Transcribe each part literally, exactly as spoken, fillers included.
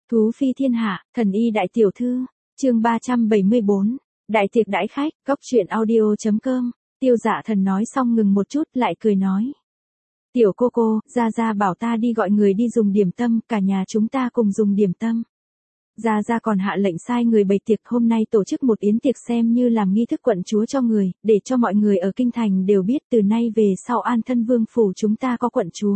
Thú phi thiên hạ, thần y đại tiểu thư, chương ba trăm bảy mươi bốn, đại tiệc đãi khách, cóc truyện audio chấm com, Tiêu Dạ Thần nói xong ngừng một chút lại cười nói. Tiểu cô cô, Gia Gia bảo ta đi gọi người đi dùng điểm tâm, cả nhà chúng ta cùng dùng điểm tâm. Gia Gia còn hạ lệnh sai người bày tiệc, hôm nay tổ chức một yến tiệc xem như làm nghi thức quận chúa cho người, để cho mọi người ở kinh thành đều biết từ nay về sau An Thân Vương phủ chúng ta có quận chúa.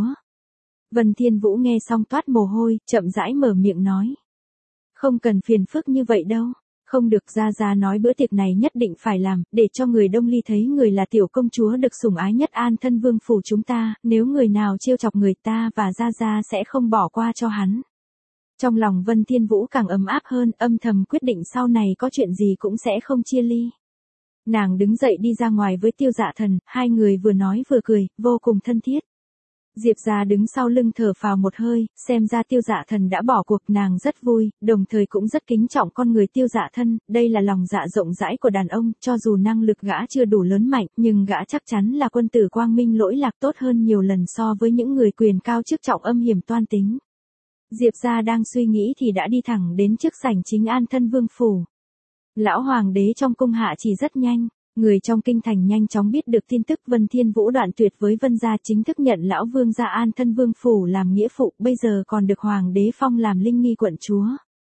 Vân Thiên Vũ nghe xong toát mồ hôi, chậm rãi mở miệng nói. Không cần phiền phức như vậy đâu. Không được, Gia Gia nói bữa tiệc này nhất định phải làm, để cho người Đông Ly thấy người là tiểu công chúa được sủng ái nhất An Thân Vương phủ chúng ta, nếu người nào trêu chọc người ta và Gia Gia sẽ không bỏ qua cho hắn. Trong lòng Vân Thiên Vũ càng ấm áp hơn, âm thầm quyết định sau này có chuyện gì cũng sẽ không chia ly. Nàng đứng dậy đi ra ngoài với Tiêu Dạ Thần, hai người vừa nói vừa cười, vô cùng thân thiết. Diệp Gia đứng sau lưng thở phào một hơi, xem ra Tiêu Dạ Thần đã bỏ cuộc, nàng rất vui, đồng thời cũng rất kính trọng con người Tiêu Dạ Thân, đây là lòng dạ rộng rãi của đàn ông, cho dù năng lực gã chưa đủ lớn mạnh, nhưng gã chắc chắn là quân tử quang minh lỗi lạc tốt hơn nhiều lần so với những người quyền cao chức trọng âm hiểm toan tính. Diệp Gia đang suy nghĩ thì đã đi thẳng đến trước sảnh chính An Thân Vương phủ. Lão hoàng đế trong cung hạ chỉ rất nhanh. Người trong kinh thành nhanh chóng biết được tin tức Vân Thiên Vũ đoạn tuyệt với Vân gia, chính thức nhận lão vương gia An Thân Vương phủ làm nghĩa phụ, bây giờ còn được hoàng đế phong làm linh nghi quận chúa.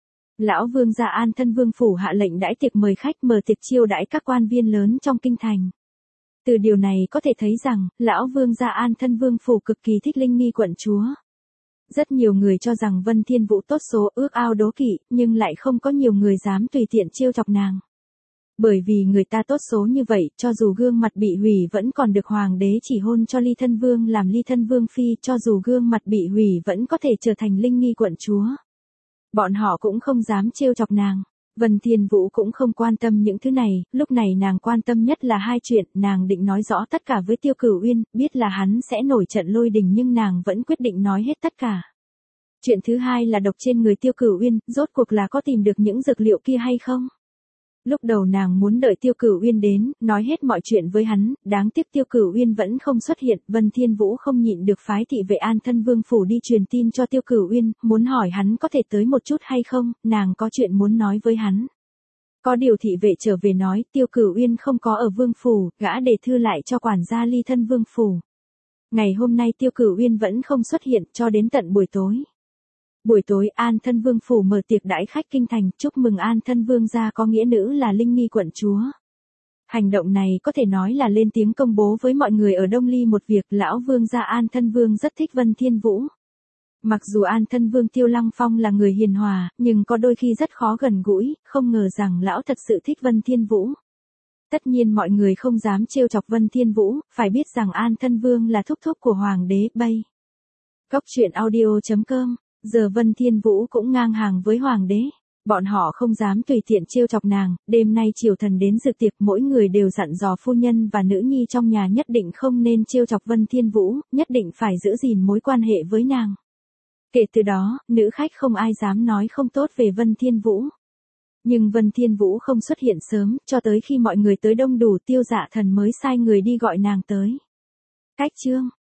Lão vương gia An Thân Vương phủ hạ lệnh đãi tiệc mời khách, mở tiệc chiêu đãi các quan viên lớn trong kinh thành. Từ điều này có thể thấy rằng, lão vương gia An Thân Vương phủ cực kỳ thích linh nghi quận chúa. Rất nhiều người cho rằng Vân Thiên Vũ tốt số, ước ao đố kỵ, nhưng lại không có nhiều người dám tùy tiện trêu chọc nàng. Bởi vì người ta tốt số như vậy, cho dù gương mặt bị hủy vẫn còn được hoàng đế chỉ hôn cho ly thân vương làm ly thân vương phi, cho dù gương mặt bị hủy vẫn có thể trở thành linh nghi quận chúa. Bọn họ cũng không dám trêu chọc nàng. Vân Thiên Vũ cũng không quan tâm những thứ này, lúc này nàng quan tâm nhất là hai chuyện, nàng định nói rõ tất cả với Tiêu Cửu Uyên, biết là hắn sẽ nổi trận lôi đình nhưng nàng vẫn quyết định nói hết tất cả. Chuyện thứ hai là độc trên người Tiêu Cửu Uyên, rốt cuộc là có tìm được những dược liệu kia hay không? Lúc đầu nàng muốn đợi Tiêu Cửu Uyên đến, nói hết mọi chuyện với hắn, đáng tiếc Tiêu Cửu Uyên vẫn không xuất hiện, Vân Thiên Vũ không nhịn được phái thị vệ An Thân Vương phủ đi truyền tin cho Tiêu Cửu Uyên, muốn hỏi hắn có thể tới một chút hay không, nàng có chuyện muốn nói với hắn. Có điều thị vệ trở về nói, Tiêu Cửu Uyên không có ở vương phủ, gã để thư lại cho quản gia ly thân vương phủ. Ngày hôm nay Tiêu Cửu Uyên vẫn không xuất hiện, cho đến tận buổi tối. Buổi tối An Thân Vương phủ mở tiệc đãi khách kinh thành, chúc mừng An Thân Vương gia có nghĩa nữ là linh nghi quận chúa. Hành động này có thể nói là lên tiếng công bố với mọi người ở Đông Ly một việc, lão vương gia An Thân Vương rất thích Vân Thiên Vũ. Mặc dù An Thân Vương Tiêu Lăng Phong là người hiền hòa, nhưng có đôi khi rất khó gần gũi, không ngờ rằng lão thật sự thích Vân Thiên Vũ. Tất nhiên mọi người không dám trêu chọc Vân Thiên Vũ, phải biết rằng An Thân Vương là thúc thúc của hoàng đế Bay. Cóc truyện audio chấm com. Giờ Vân Thiên Vũ cũng ngang hàng với hoàng đế. Bọn họ không dám tùy tiện trêu chọc nàng, đêm nay triều thần đến dự tiệc, mỗi người đều dặn dò phu nhân và nữ nhi trong nhà nhất định không nên trêu chọc Vân Thiên Vũ, nhất định phải giữ gìn mối quan hệ với nàng. Kể từ đó, nữ khách không ai dám nói không tốt về Vân Thiên Vũ. Nhưng Vân Thiên Vũ không xuất hiện sớm, cho tới khi mọi người tới đông đủ Tiêu Dạ Thần mới sai người đi gọi nàng tới. Cách chương